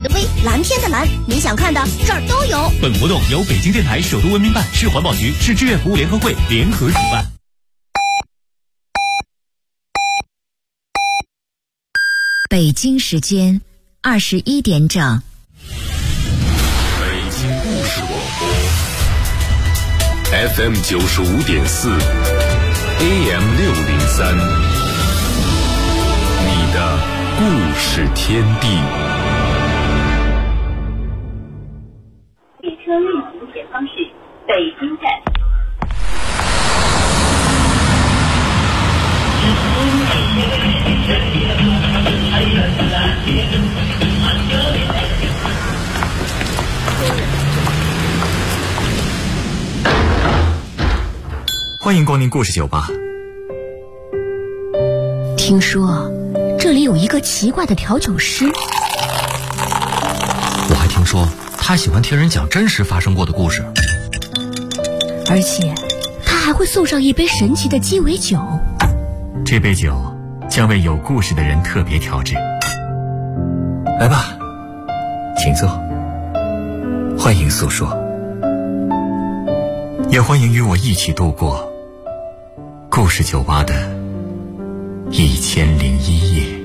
的微，蓝天的蓝，你想看的这儿都有。 本活动由北京电台首都文明办、市环保局、市志愿服务联合会联合主办。 北京时间21点整。 北京故事广播 FM 95.4 AM 603，你的故事天地。 列车运行前方是北京站。 欢迎光临故事酒吧。 听说这里有一个奇怪的调酒师， 我还听说他喜欢听人讲真实发生过的故事， 而且他还会送上一杯神奇的鸡尾酒。 这杯酒将为有故事的人特别调制。来吧，请坐，欢迎诉说，也欢迎与我一起度过故事酒吧的1001夜。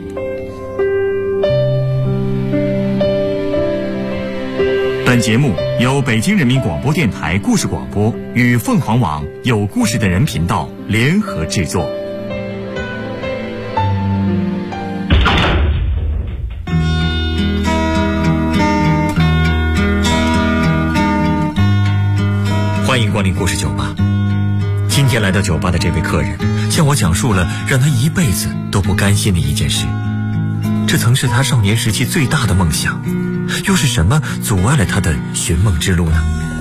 本节目由北京人民广播电台故事广播与凤凰网有故事的人频道联合制作。欢迎光临故事酒吧。今天来到酒吧的这位客人向我讲述了让他一辈子都不甘心的一件事，这曾是他少年时期最大的梦想，又是什么阻碍了他的寻梦之路呢？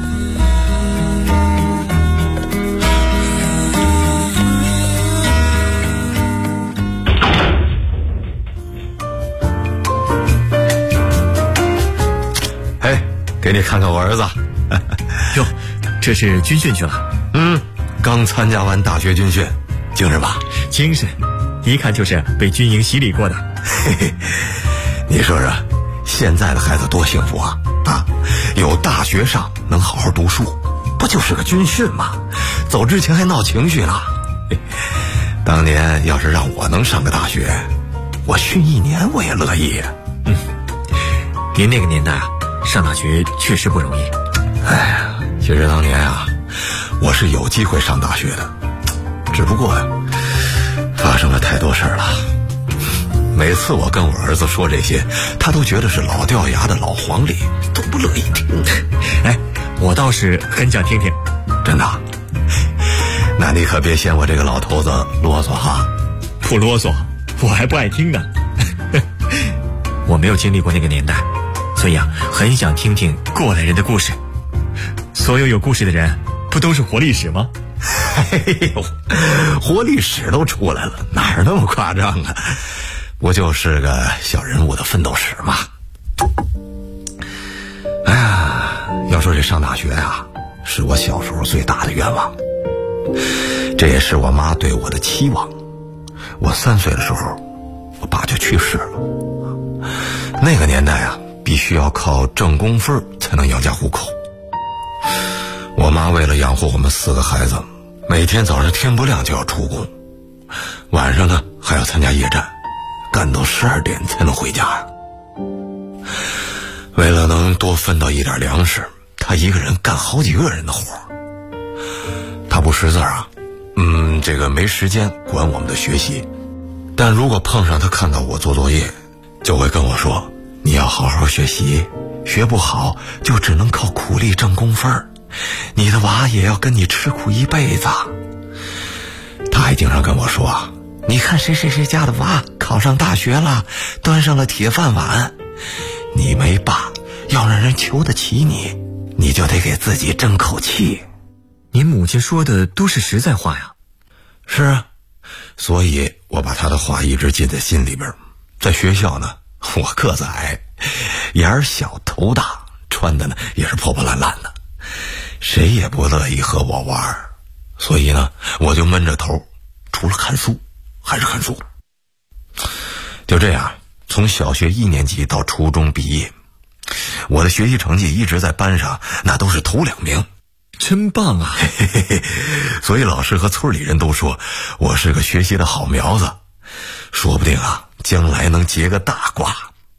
哎，给你看看我儿子。 哟，这是军训去了？ 刚参加完大学军训，精神吧？ 精神，一看就是被军营洗礼过的。 嘿嘿，你说说，现在的孩子多幸福啊！有大学上，能好好读书，不就是个军训吗？走之前还闹情绪呢。当年要是让我能上个大学，我训1年我也乐意呀。 您那个年代啊，上大学确实不容易。 哎呀，其实当年啊，我是有机会上大学的，只不过发生了太多事儿了。每次我跟我儿子说这些，他都觉得是老掉牙的老黄历，都不乐意听。 哎，我倒是很想听听。 真的？那你可别嫌我这个老头子啰嗦哈。 不啰嗦，我还不爱听呢。我没有经历过那个年代，所以啊，很想听听过来人的故事。所有有故事的人不都是活历史吗？ 哎呦，活历史都出来了，哪儿那么夸张啊？不就是个小人物的奋斗史吗？哎呀，要说这上大学啊，是我小时候最大的愿望，这也是我妈对我的期望。我3岁的时候，我爸就去世了。那个年代啊，必须要靠挣工分才能养家糊口。我妈为了养活我们4个孩子，每天早上天不亮就要出工，晚上呢还要参加夜战，干到12点才能回家呀。为了能多分到一点粮食，她一个人干好几个人的活。她不识字啊，这个没时间管我们的学习，但如果碰上她看到我做作业，就会跟我说，你要好好学习，学不好就只能靠苦力挣工分，你的娃也要跟你吃苦一辈子。他还经常跟我说，你看谁谁谁家的娃考上大学了，端上了铁饭碗，你没爸，要让人求得起你，你就得给自己争口气。 您母亲说的都是实在话呀。 是啊，所以我把他的话一直记在心里边。在学校呢，我个子矮，眼儿小头大，穿的呢也是破破烂烂的，谁也不乐意和我玩，所以呢我就闷着头，除了看书还是看书。就这样，从小学1年级到初中毕业， 我的学习成绩一直在班上那都是头2名， 真棒啊！ 所以老师和村里人都说我是个学习的好苗子，说不定啊将来能结个大瓜。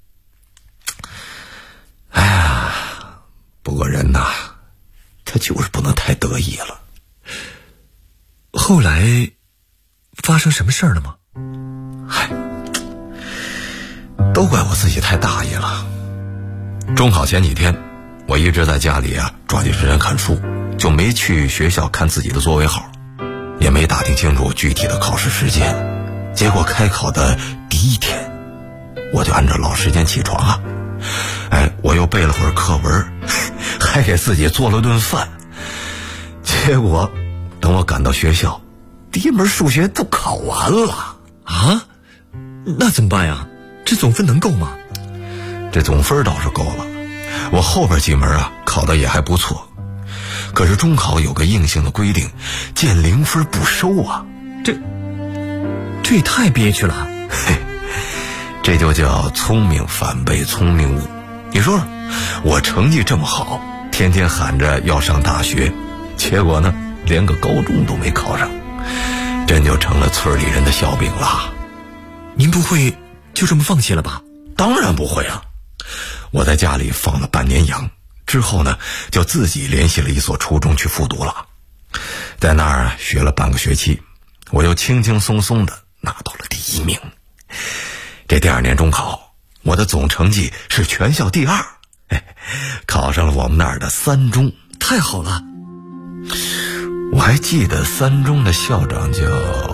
哎呀，不过人呐，他就是不能太得意了。 后来发生什么事儿了吗？ 嗨，都怪我自己太大意了。中考前几天，我一直在家里啊抓紧时间看书，就没去学校看自己的座位号，也没打听清楚具体的考试时间。结果开考的第1天，我就按照老时间起床啊，我又背了会儿课文，还给自己做了顿饭。结果等我赶到学校，第1门数学都考完了。 啊？那怎么办呀？这总分能够吗？ 这总分倒是够了，我后边几门啊考得也还不错。可是中考有个硬性的规定，见0分不收啊。 这也太憋屈了。 嘿，这就叫聪明反被聪明误。你说说，我成绩这么好，天天喊着要上大学，结果呢连个高中都没考上，真就成了村里人的笑柄了。 您不会就这么放弃了吧？ 当然不会啊，我在家里放了半年羊之后呢，就自己联系了一所初中去复读了。在那儿学了半个学期，我又轻轻松松的拿到了第1名。这第2年中考，我的总成绩是全校第2，考上了我们那儿的3中。 太好了！ 我还记得3中的校长叫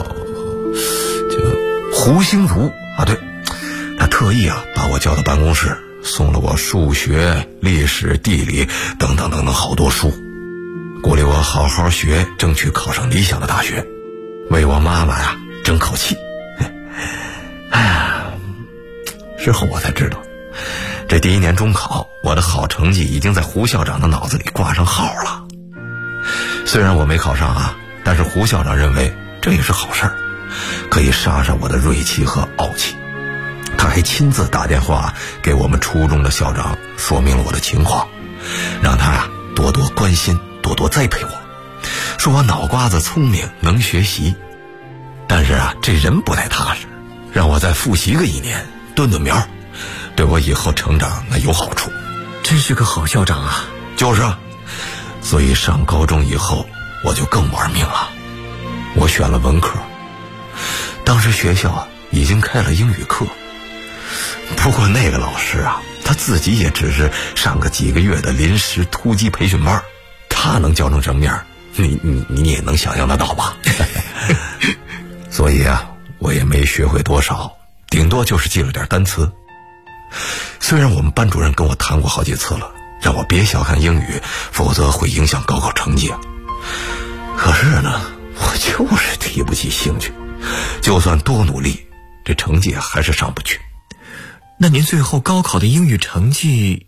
胡兴如啊，对，他特意啊把我叫到办公室，送了我数学、历史、地理等等等等好多书，鼓励我好好学，争取考上理想的大学，为我妈妈呀争口气。哎呀，事后我才知道，这第1年中考，我的好成绩已经在胡校长的脑子里挂上号了。虽然我没考上啊，但是胡校长认为这也是好事儿，可以杀杀我的锐气和傲气。他还亲自打电话给我们初中的校长，说明了我的情况，让他呀多多关心，多多栽培我，说我脑瓜子聪明，能学习，但是啊这人不太踏实，让我再复习个1年，炖炖苗，对我以后成长那有好处。 真是个好校长啊！ 就是啊，所以上高中以后我就更玩命了，我选了文科。当时学校啊已经开了英语课，不过那个老师啊，他自己也只是上个几个月的临时突击培训班，他能教成什么样，你也能想象得到吧？所以啊，我也没学会多少，顶多就是记了点单词。虽然我们班主任跟我谈过好几次了，让我别小看英语，否则会影响高考成绩啊。可是呢，我就是提不起兴趣，就算多努力，这成绩还是上不去。 那您最后高考的英语成绩？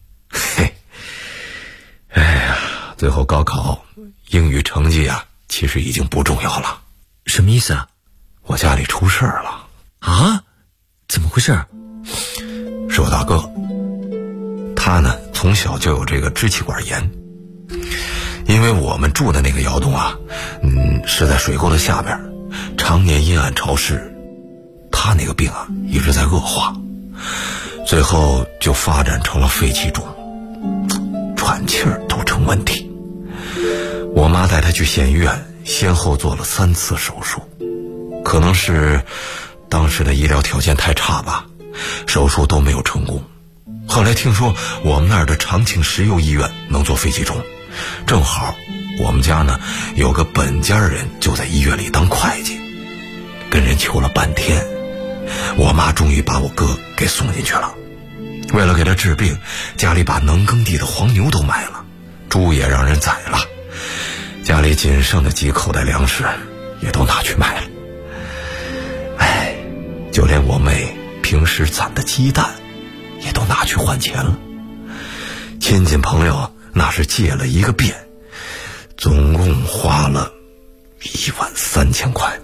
哎呀，最后高考英语成绩啊，其实已经不重要了。 什么意思啊？ 我家里出事儿了。 啊？怎么回事？ 是我大哥，他呢从小就有这个支气管炎。因为我们住的那个窑洞啊，是在水沟的下边，常年阴暗潮湿，他那个病啊一直在恶化，最后就发展成了肺气肿，喘气儿都成问题。我妈带他去县医院，先后做了3次手术，可能是当时的医疗条件太差吧，手术都没有成功。后来听说我们那儿的长庆石油医院能做肺气肿，正好我们家呢有个本家人就在医院里当会计，跟人求了半天，我妈终于把我哥给送进去了。为了给他治病，家里把能耕地的黄牛都卖了，猪也让人宰了，家里仅剩的几口袋粮食也都拿去卖了。哎，就连我妹平时攒的鸡蛋也都拿去换钱了，亲戚朋友那是借了一个遍，总共花了13000块。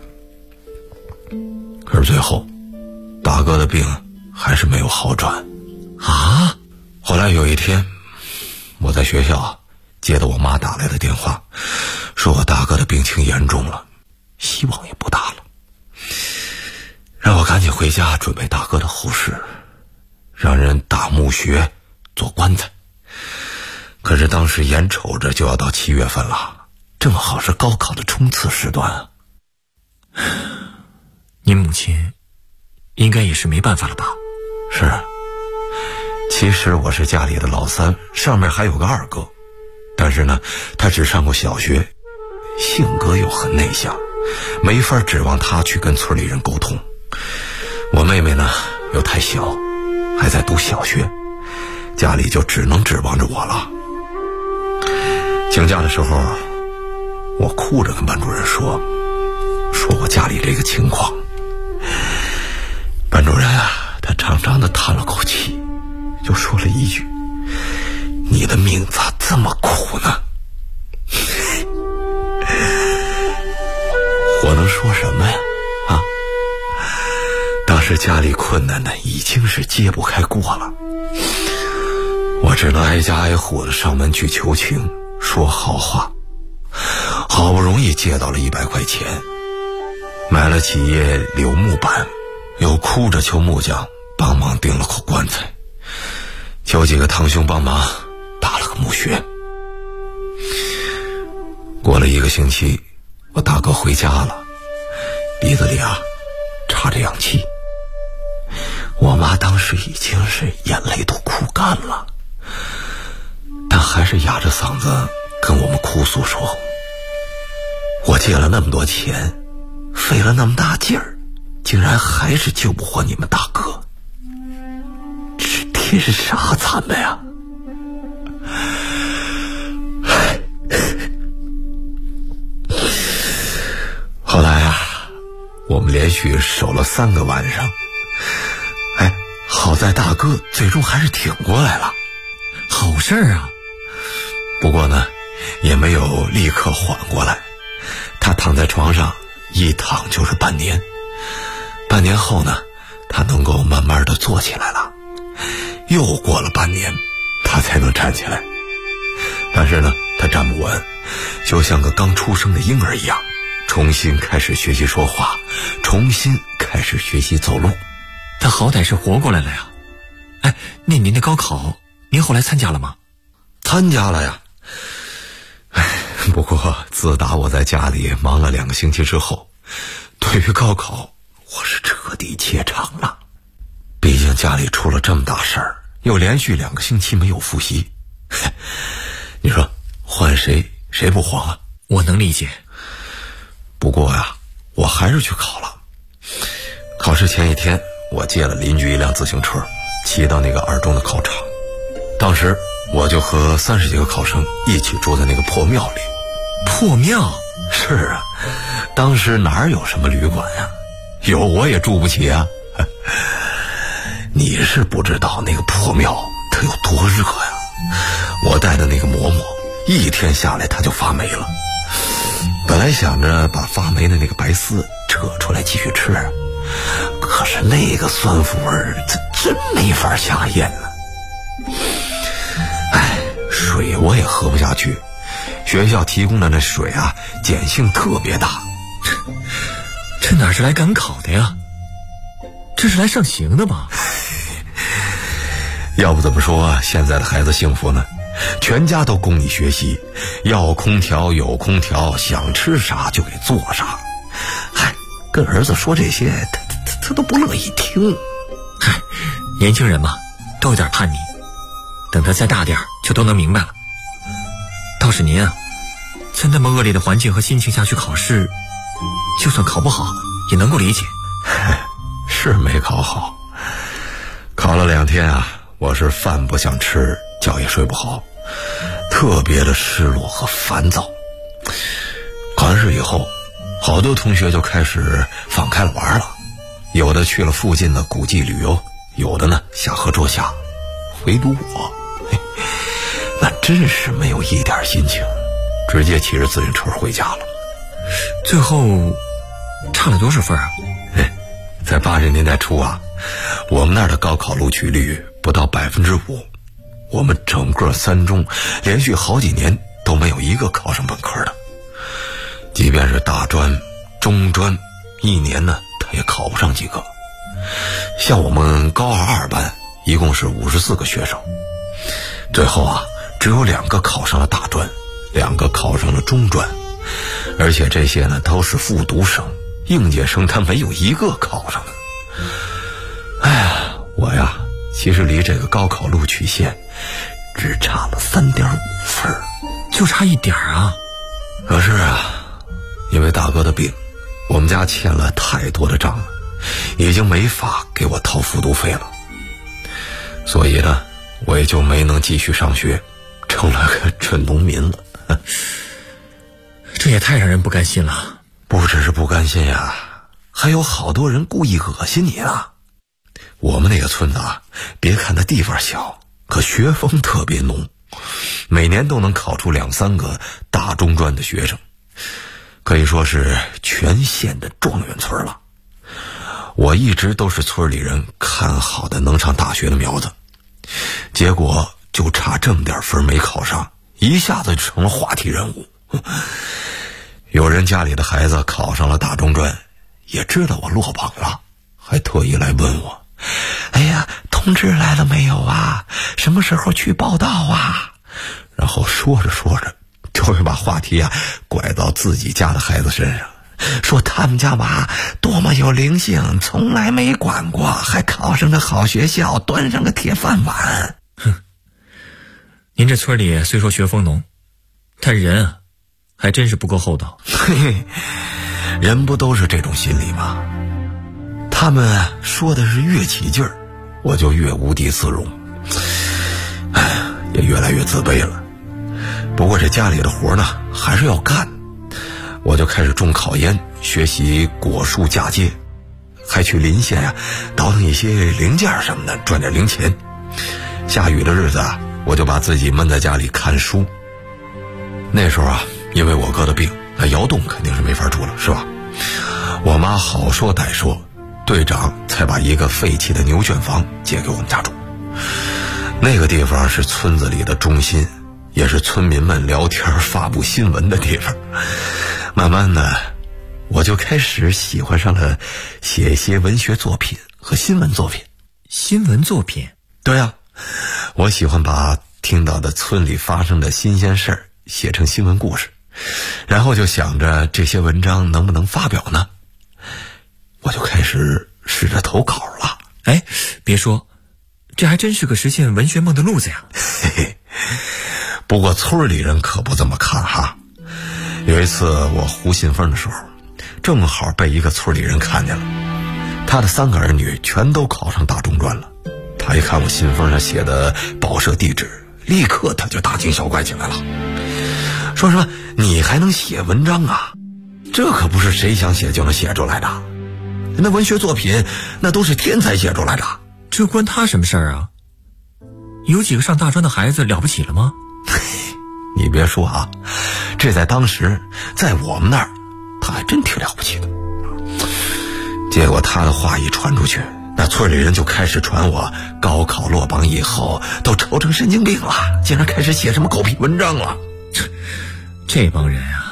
可是最后大哥的病还是没有好转啊。后来有一天我在学校接到我妈打来的电话，说我大哥的病情严重了，希望也不大了，让我赶紧回家准备大哥的后事，让人打墓穴做棺材。可是当时眼瞅着就要到7月份了，正好是高考的冲刺时段啊。 您母亲应该也是没办法了吧？ 是啊，其实我是家里的老三，上面还有个二哥，但是呢，他只上过小学，性格又很内向，没法指望他去跟村里人沟通。我妹妹呢又太小，还在读小学，家里就只能指望着我了。请假的时候，我哭着跟班主任说我家里这个情况。班主任啊，他长长的叹了口气，就说了一句：“你的命咋这么苦呢？”我能说什么呀？啊！当时家里困难的已经是揭不开锅了，我只能挨家挨户的上门去求情，说好话。好不容易借到了100块钱，买了几页柳木板，又哭着求木匠帮忙钉了口棺材，求几个堂兄帮忙打了个墓穴。过了1个星期，我大哥回家了，鼻子里插着氧气。我妈当时已经是眼泪都哭干了，但还是哑着嗓子跟我们哭诉说：“我借了那么多钱，费了那么大劲儿，竟然还是救不活你们大哥，这天是啥咱们呀？”后来我们连续守了3个晚上，好在大哥最终还是挺过来了， 好事儿啊。 不过呢，也没有立刻缓过来，他躺在床上一躺就是半年。半年后呢，他能够慢慢的坐起来了，又过了半年，他才能站起来。但是呢，他站不稳，就像个刚出生的婴儿一样，重新开始学习说话，重新开始学习走路。 他好歹是活过来了呀。那您的高考，您后来参加了吗？ 参加了呀。不过自打我在家里忙了2个星期之后，对于高考我是彻底怯场了。毕竟家里出了这么大事儿，又连续2个星期没有复习，你说换谁不慌啊？ 我能理解。 不过我还是去考了。考试前一天，我借了邻居一辆自行车，骑到那个二中的考场。当时我就和30几个考生一起住在那个破庙里。 破庙？ 是啊，当时哪有什么旅馆呀？有我也住不起啊。你是不知道那个破庙它有多热呀。我带的那个馍馍1天下来它就发霉了。本来想着把发霉的那个白丝扯出来继续吃，可是那个酸腐味儿它真没法下咽了。水我也喝不下去，学校提供的那水碱性特别大。 这哪是来赶考的呀？这是来上刑的吧？ 要不怎么说现在的孩子幸福呢？全家都供你学习，要空调有空调，想吃啥就给做啥。跟儿子说这些他都不乐意听。 年轻人嘛，都有点叛逆，等他再大点就都能明白了。倒是您在那么恶劣的环境和心情下去考试，就算考不好也能够理解。 是没考好，考了2天我是饭不想吃，觉也睡不好，特别的失落和烦躁。考完试以后，好多同学就开始放开了玩了，有的去了附近的古迹旅游，有的呢下河捉虾，唯独我那真是没有一点心情，直接骑着自行车回家了。 最后差了多少分啊？ 在80年代初我们那儿的高考录取率不到5%， 我们整个三中连续好几年都没有一个考上本科的。即便是大专、中专，一年呢他也考不上几个。像我们高二班一共是54个学生，最后啊只有2个考上了大专，2个考上了中专，而且这些呢都是复读生，应届生他没有一个考上的。哎呀，我呀其实离这个高考录取线只差了3.5分， 就差一点啊。 可是啊，因为大哥的病，我们家欠了太多的账了，已经没法给我掏复读费了，所以呢我也就没能继续上学，成了个蠢农民了。 这也太让人不甘心了。 不只是不甘心呀，还有好多人故意恶心你啊。我们那个村子啊，别看它地方小，可学风特别浓，每年都能考出2-3个大中专的学生，可以说是全县的状元村了。我一直都是村里人看好的能上大学的苗子，结果就差这么点分没考上，一下子就成了话题人物。有人家里的孩子考上了大中专，也知道我落榜了，还特意来问我，哎呀，通知来了没有啊？什么时候去报到啊？然后说着说着就会把话题啊拐到自己家的孩子身上，说他们家娃多么有灵性，从来没管过，还考上个好学校，端上个铁饭碗。 哼，您这村里虽说学风浓，但人啊还真是不够厚道。 嘿嘿，人不都是这种心理吗？他们说的是越起劲儿，我就越无地自容，也越来越自卑了。不过这家里的活呢还是要干，我就开始种考研，学习果树嫁接，还去邻县啊倒腾一些零件什么的，赚点零钱。下雨的日子啊，我就把自己闷在家里看书。那时候啊，因为我哥的病，那窑洞肯定是没法住了，是吧？我妈好说歹说，队长才把一个废弃的牛圈房借给我们家住。那个地方是村子里的中心，也是村民们聊天发布新闻的地方。慢慢的，我就开始喜欢上了写一些文学作品和新闻作品。 新闻作品？ 对啊，我喜欢把听到的村里发生的新鲜事儿写成新闻故事，然后就想着这些文章能不能发表呢？我就开始试着投稿了。 哎，别说，这还真是个实现文学梦的路子呀。 嘿嘿，不过村里人可不这么看哈。有一次我胡信封的时候，正好被一个村里人看见了，他的3个儿女全都考上大中专了。他一看我信封上写的报社地址，立刻他就大惊小怪起来了，说什么你还能写文章啊？这可不是谁想写就能写出来的，那文学作品那都是天才写出来的。 这关他什么事儿啊？有几个上大专的孩子了不起了吗？ 你别说啊，这在当时在我们那儿他还真挺了不起的。结果他的话一传出去，那村里人就开始传我高考落榜以后都愁成神经病了，竟然开始写什么狗屁文章了。 这帮人啊。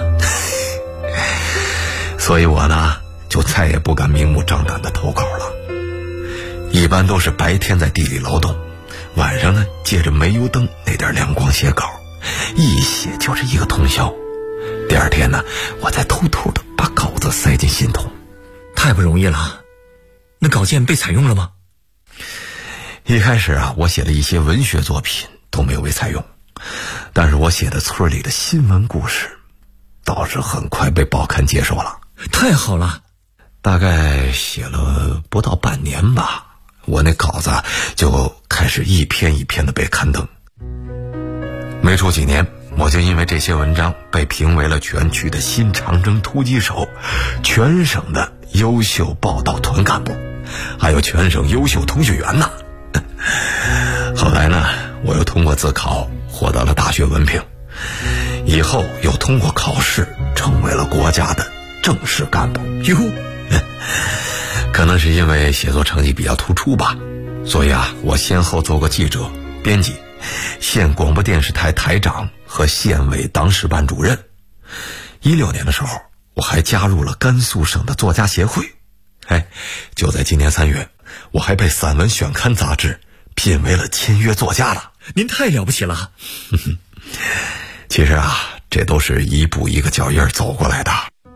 所以我呢就再也不敢明目张胆的投稿了，一般都是白天在地里劳动，晚上呢借着煤油灯那点亮光写稿，一写就是一个通宵。第二天呢，我再偷偷的把稿子塞进信筒。 太不容易了。那稿件被采用了吗？ 一开始啊，我写的一些文学作品都没有被采用，但是我写的村里的新闻故事倒是很快被报刊接受了。 太好了。 大概写了不到半年吧，我那稿子就开始一篇一篇的被刊登。没出几年，我就因为这些文章被评为了全区的新长征突击手，全省的优秀报道团干部，还有全省优秀通讯员呢。后来呢，我又通过自考获得了大学文凭，以后又通过考试成为了国家的正式干部。 哟， 可能是因为写作成绩比较突出吧，所以啊，我先后做过记者、编辑、 县广播电视台台长和县委党史办主任。16年的时候，我还加入了甘肃省的作家协会。就在今年3月，我还被散文选刊杂志聘为了签约作家了。 您太了不起了。 其实啊，这都是一步一个脚印走过来的。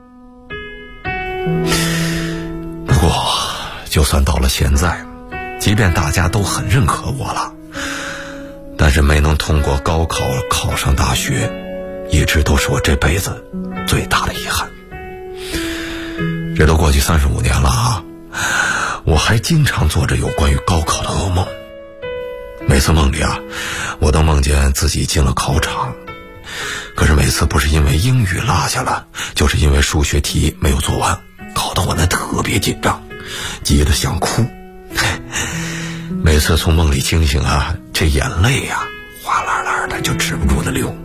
不过就算到了现在，即便大家都很认可我了，但是没能通过高考考上大学，一直都是我这辈子最大的遗憾。这都过去35年了啊，我还经常做着有关于高考的噩梦。每次梦里啊，我都梦见自己进了考场，可是每次不是因为英语落下了，就是因为数学题没有做完，搞得我那特别紧张，急得想哭。每次从梦里惊醒啊，这眼泪啊哗啦啦的就止不住的流。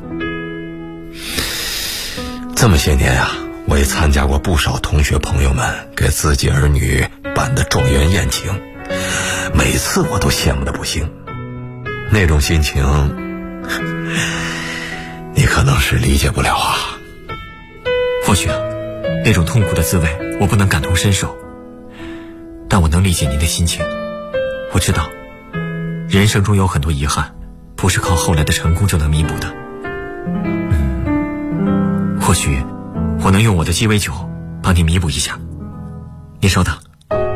这么些年啊，我也参加过不少同学朋友们给自己儿女办的状元宴请，每次我都羡慕的不行。那种心情你可能是理解不了啊。 或许那种痛苦的滋味我不能感同身受，但我能理解您的心情。我知道人生中有很多遗憾不是靠后来的成功就能弥补的。或许我能用我的鸡尾酒帮你弥补一下。你稍等。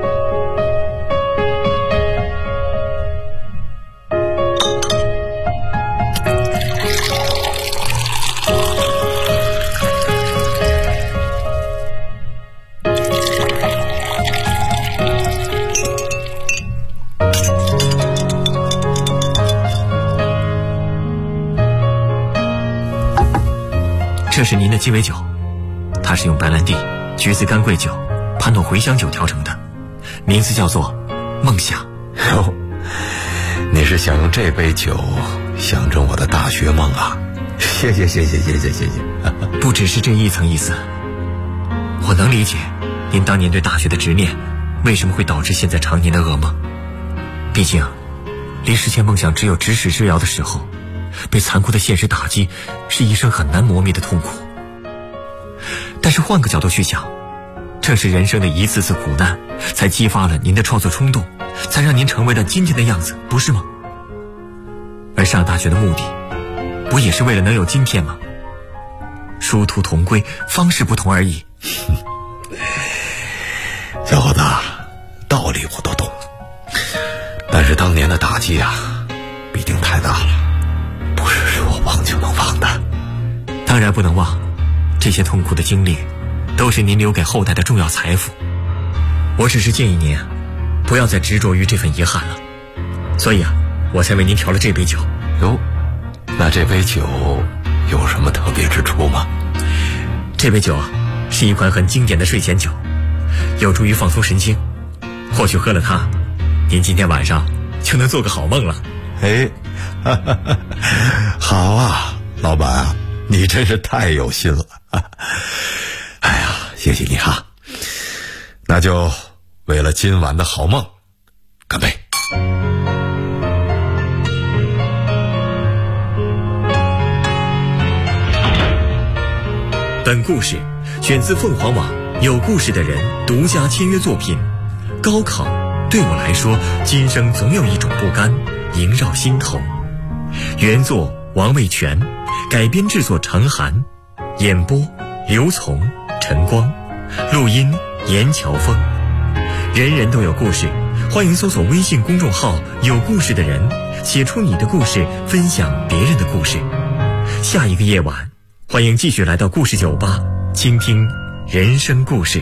这是您的鸡尾酒，它是用白兰地、橘子干桂酒、潘朵茴香酒调成的，名字叫做梦想。 你是想用这杯酒象征我的大学梦啊？谢谢。 不只是这一层意思，我能理解您当年对大学的执念为什么会导致现在常年的噩梦。毕竟离实现梦想只有咫尺之遥的时候，被残酷的现实打击是一生很难磨灭的痛苦。但是换个角度去想，正是人生的一次次苦难才激发了您的创作冲动，才让您成为了今天的样子，不是吗？而上大学的目的不也是为了能有今天吗？殊途同归，方式不同而已。 小伙子，道理我都懂，但是当年的打击啊必定太大了，不是说忘就能忘的。 当然不能忘，这些痛苦的经历都是您留给后代的重要财富。我只是建议您不要再执着于这份遗憾了，所以我才为您调了这杯酒。 哟，那这杯酒有什么特别之处吗？ 这杯酒是一款很经典的睡前酒，有助于放松神经。或许喝了它，您今天晚上就能做个好梦了。 好啊，老板啊，你真是太有心了。哎呀，谢谢你哈。那就为了今晚的好梦，干杯。 本故事选自凤凰网有故事的人独家签约作品《高考对我来说，今生总有一种不甘萦绕心头》，原作王卫全，改编制作程涵，演播刘从、陈光，录音严乔峰。人人都有故事，欢迎搜索微信公众号有故事的人，写出你的故事，分享别人的故事。下一个夜晚，欢迎继续来到故事酒吧，倾听人生故事。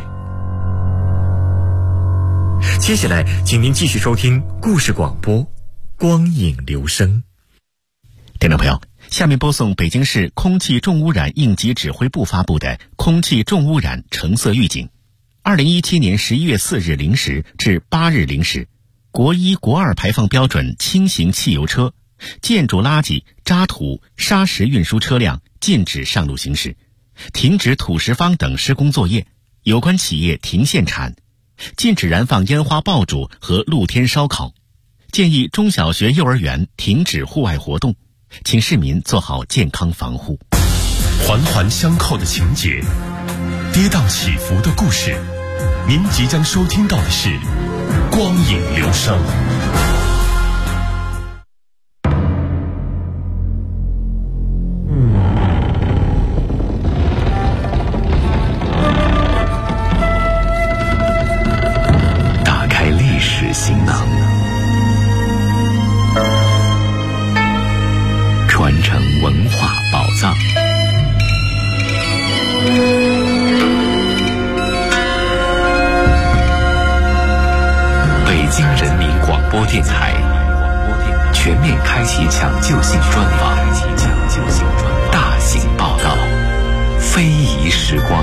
接下来请您继续收听故事广播光影留声。 听众朋友，下面播送北京市空气重污染应急指挥部发布的空气重污染橙色预警。2017年11月4日0时至8日0时，国1、国2排放标准轻型汽油车、建筑垃圾、渣土、砂石运输车辆禁止上路行驶，停止土石方等施工作业，有关企业停限产，禁止燃放烟花爆竹和露天烧烤， 建议中小学、幼儿园停止户外活动，请市民做好健康防护。 环环相扣的情节，跌宕起伏的故事，您即将收听到的是光影流声。 打开历史行囊，传承文化宝藏。北京人民广播电台全面开启抢救性专访，大型报道，非遗时光。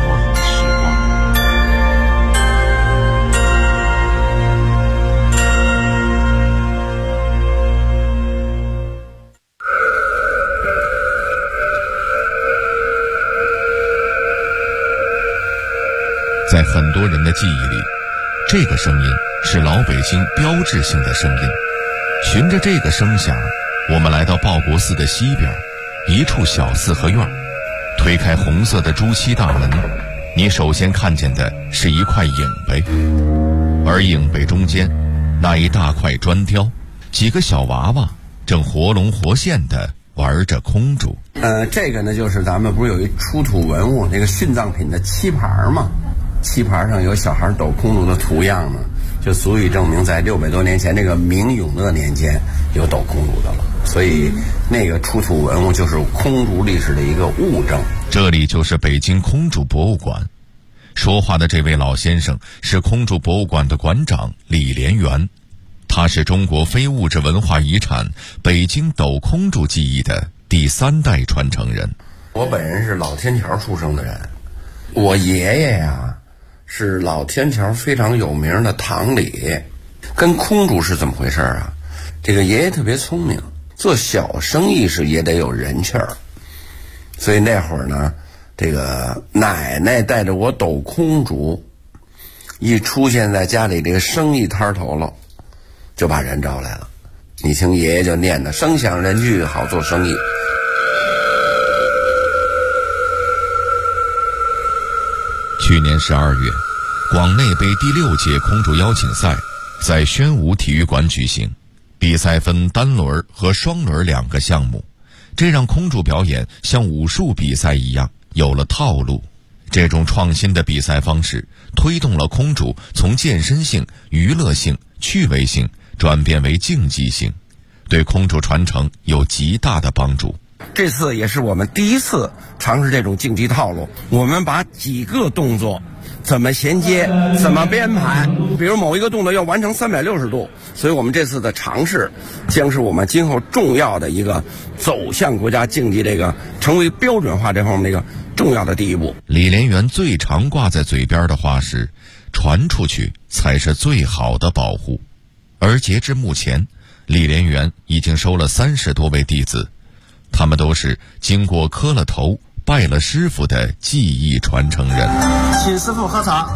在很多人的记忆里，这个声音是老北京标志性的声音。循着这个声响，我们来到报国寺的西边一处小四合院，推开红色的朱漆大门，你首先看见的是一块影碑，而影碑中间那一大块砖雕，几个小娃娃正活龙活现地玩着空竹。 这个呢，就是咱们不是有一出土文物那个殉葬品的漆盘吗？漆盘上有小孩抖空竹的图样呢，就足以证明在600多年前这个明永乐年间有抖空竹的了。所以那个出土文物就是空竹历史的一个物证。 这里就是北京空竹博物馆。说话的这位老先生是空竹博物馆的馆长李连元，他是中国非物质文化遗产北京抖空竹技艺的第3代传承人。 我本人是老天桥出生的人，我爷爷呀是老天桥非常有名的堂里。跟空竹是怎么回事啊？这个爷爷特别聪明，做小生意时也得有人气儿，所以那会儿呢，这个奶奶带着我抖空竹，一出现在家里这个生意摊头了，就把人招来了。你听爷爷就念的声响人聚，好做生意。 去年12月，广内杯第6届空竹邀请赛在宣武体育馆举行，比赛分单轮和双轮2个项目，这让空竹表演像武术比赛一样有了套路。这种创新的比赛方式推动了空竹从健身性、娱乐性、趣味性转变为竞技性，对空竹传承有极大的帮助。 这次也是我们第一次尝试这种竞技套路，我们把几个动作怎么衔接，怎么编排，比如某一个动作要完成360度，所以我们这次的尝试将是我们今后重要的一个走向国家竞技这个成为标准化这方面的一个重要的第一步。 李连元最常挂在嘴边的话是，传出去才是最好的保护。而截至目前，李连元已经收了30多位弟子，他们都是经过磕了头拜了师傅的技艺传承人。 请师傅喝茶。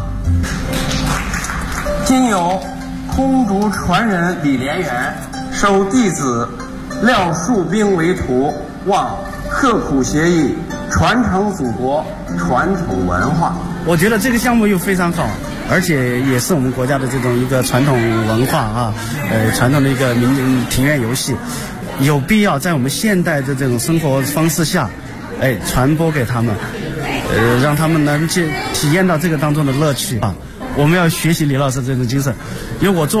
今有空竹传人李连元收弟子廖树兵为徒，望刻苦学艺，传承祖国传统文化。 我觉得这个项目又非常好，而且也是我们国家的这种一个传统文化啊，传统的一个庭院游戏，有必要在我们现代的这种生活方式下，传播给他们，让他们能去体验到这个当中的乐趣啊。我们要学习李老师这种精神，因为我做